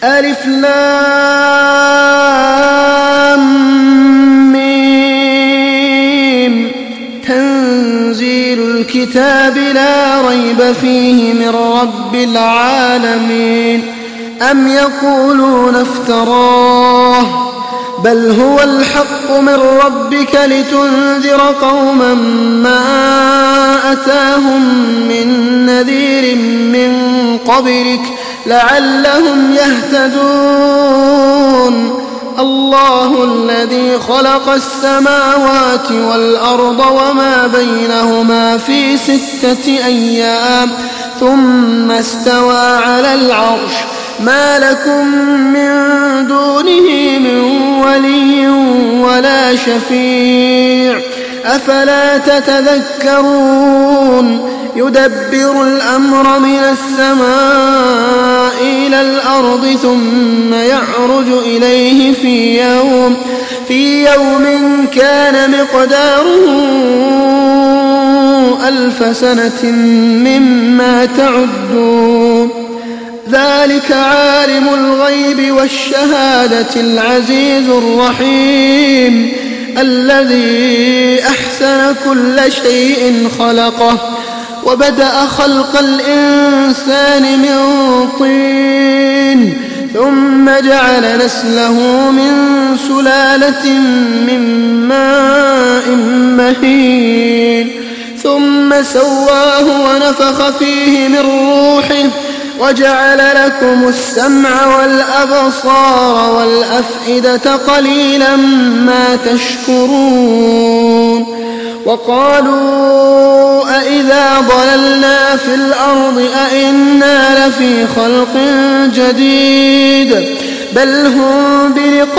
ألف لام ميم تنزيل الكتاب لا ريب فيه من رب العالمين. أم يقولون افتراه بل هو الحق من ربك لتنذر قوما ما أتاهم من نذير من قبلك لعلهم يهتدون. الله الذي خلق السماوات والأرض وما بينهما في 6 أيام ثم استوى على العرش ما لكم من دونه من ولي ولا شفيع أفلا تتذكرون. يدبر الأمر من السماء إلى الأرض ثم يعرج إليه في يوم كان مقداره 1000 سنة مما تعدون. ذلك عالم الغيب والشهادة العزيز الرحيم الذي أحسن كل شيء خلقه وبدأ خلق الإنسان من طين ثم جعل نسله من سلالة من ماء مهين ثم سواه ونفخ فيه من روحه وجعل لكم السمع والأبصار والأفئدة قليلا ما تشكرون. وقالوا أإذا ضللنا في الأرض أإنا لفي خلق جديد بل هم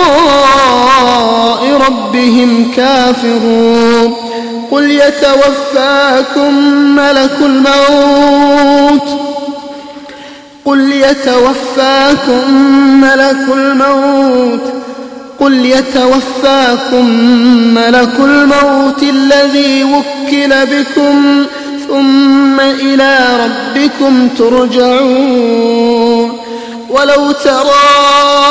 بلقاء ربهم كافرون. قل يتوفاكم ملك الموت الذي وكل بكم ثم إلى ربكم ترجعون. ولو ترى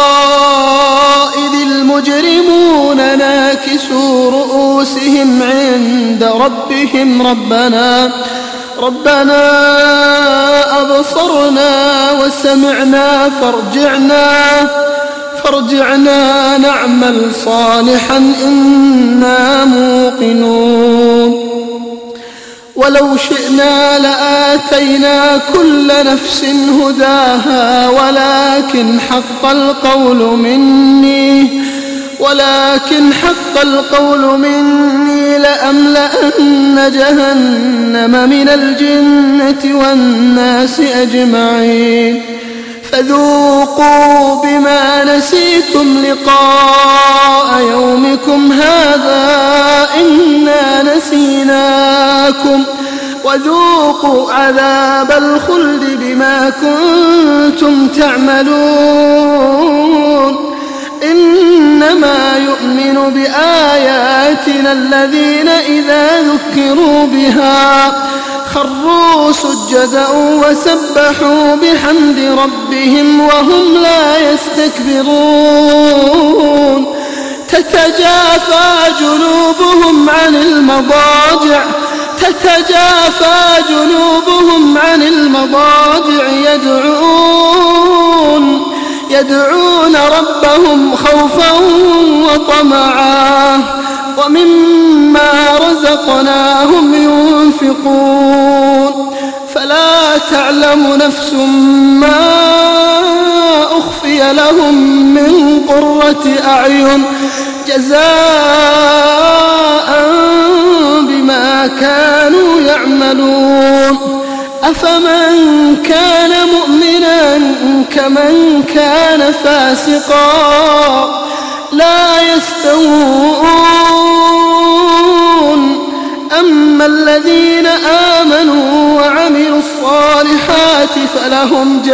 إذ المجرمون ناكسوا رؤوسهم عند ربهم ربنا أبصرنا وسمعنا فارجعنا نعمل صالحا إنا موقنون. ولو شئنا لآتينا كل نفس هداها ولكن حق القول مني لأملأن جهنم من الجنة والناس أجمعين. فذوقوا بما نسيتم لقاء يومكم هذا إنا نسيناكم وذوقوا عذاب الخلد بما كنتم تعملون. إنما يؤمن بآياتنا الذين إذا ذكروا بها خروا سجدا وسبحوا بحمد ربهم وهم لا يستكبرون. تتجافى جنوبهم عن المضاجع يدعون ربهم خوفا وطمعا ومما رزقناهم ينفقون. فلا تعلم نفس ما أخفي لهم من قرة أعين جزاء بما كانوا يعملون. أفمن كان مؤمنا كمن كان فاسقا لا يستوون. أما الذين آمنوا وعملوا الصالحات فلهم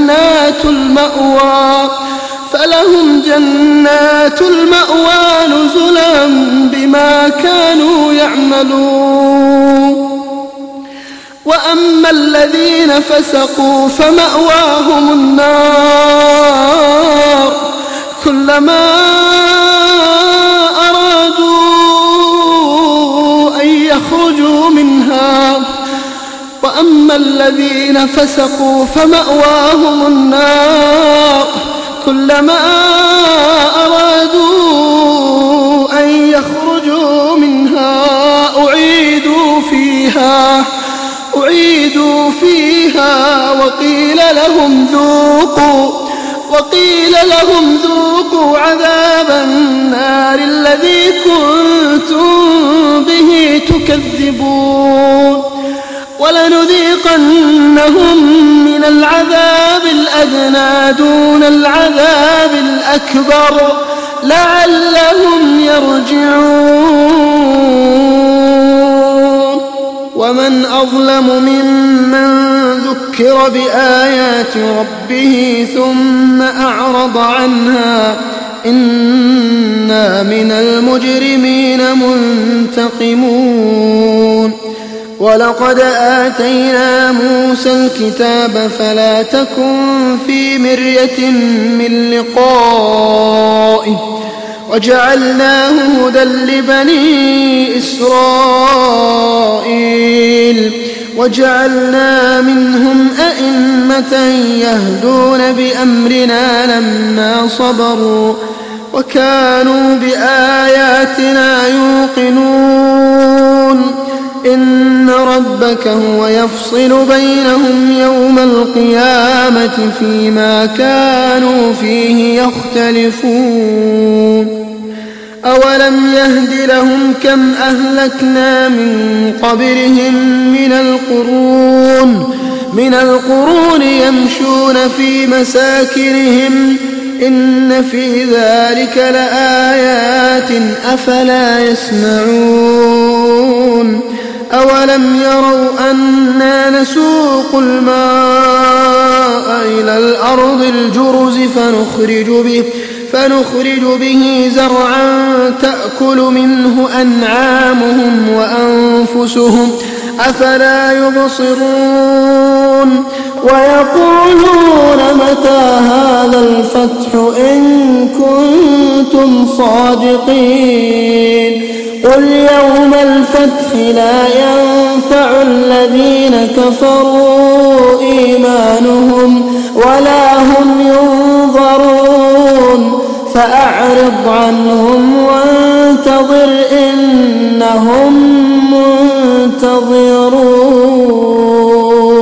جنات المأوى نزلا بما كانوا يعملون. وأما الذين فسقوا فمأواهم النار كلما أرادوا أن يخرجوا منها. وأما الذين فسقوا فمأواهم النار كلما أرادوا أن يخرجوا منها أعيدوا فيها وقيل لهم ذوقوا عذاب النار الذي كنتم به تكذبون. ولنذيقنهم من العذاب الأدنى دون العذاب الأكبر لعلهم يرجعون. ومن أظلم ممن ذكر بآيات ربه ثم أعرض عنها إنا من المجرمين منتقمون. ولقد آتينا موسى الكتاب فلا تكن في مرية من لقائه وجعلناه هدى لبني إسرائيل وجعلنا منهم أئمة يهدون بأمرنا لما صبروا وكانوا بآياتنا يوقنون. إن ربك هو يفصل بينهم يوم القيامة فيما كانوا فيه يختلفون. أولم يهد لهم كم أهلكنا من قبلهم من القرون يمشون في مساكنهم إن في ذلك لآيات أفلا يسمعون. أولم يروا أنا نسوق الماء إلى الأرض الجرز فنخرج به زرعا تأكل منه أنعامهم وأنفسهم أفلا يبصرون. ويقولون متى هذا الفتح إن كنتم صادقين قل يوم الفتح لا ينفع الذين كفروا إيمانهم ولا هم ينظرون فأعرض عنهم وانتظر إنهم منتظرون.